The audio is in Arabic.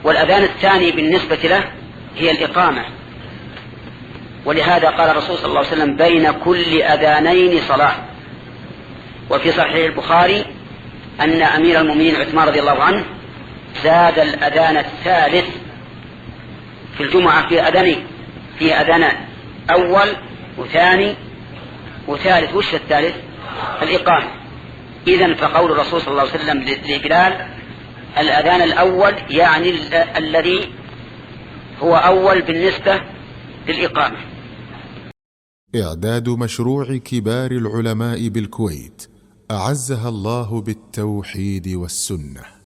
والأذان الثاني بالنسبة له هي الإقامة. ولهذا قال الرسول صلى الله عليه وسلم بين كل أذانين صلاة. وفي صحيح البخاري أن أمير المؤمنين عثمان رضي الله عنه زاد الأذان الثالث في الجمعة في أذانين، في أذان أول وثاني وثالث. وش الثالث؟ الإقامة. إذن فقول الرسول صلى الله عليه وسلم لبلال الأذان الأول يعني الذي هو أول بالنسبة للإقامة. إعداد مشروع كبار العلماء بالكويت أعزها الله بالتوحيد والسنة.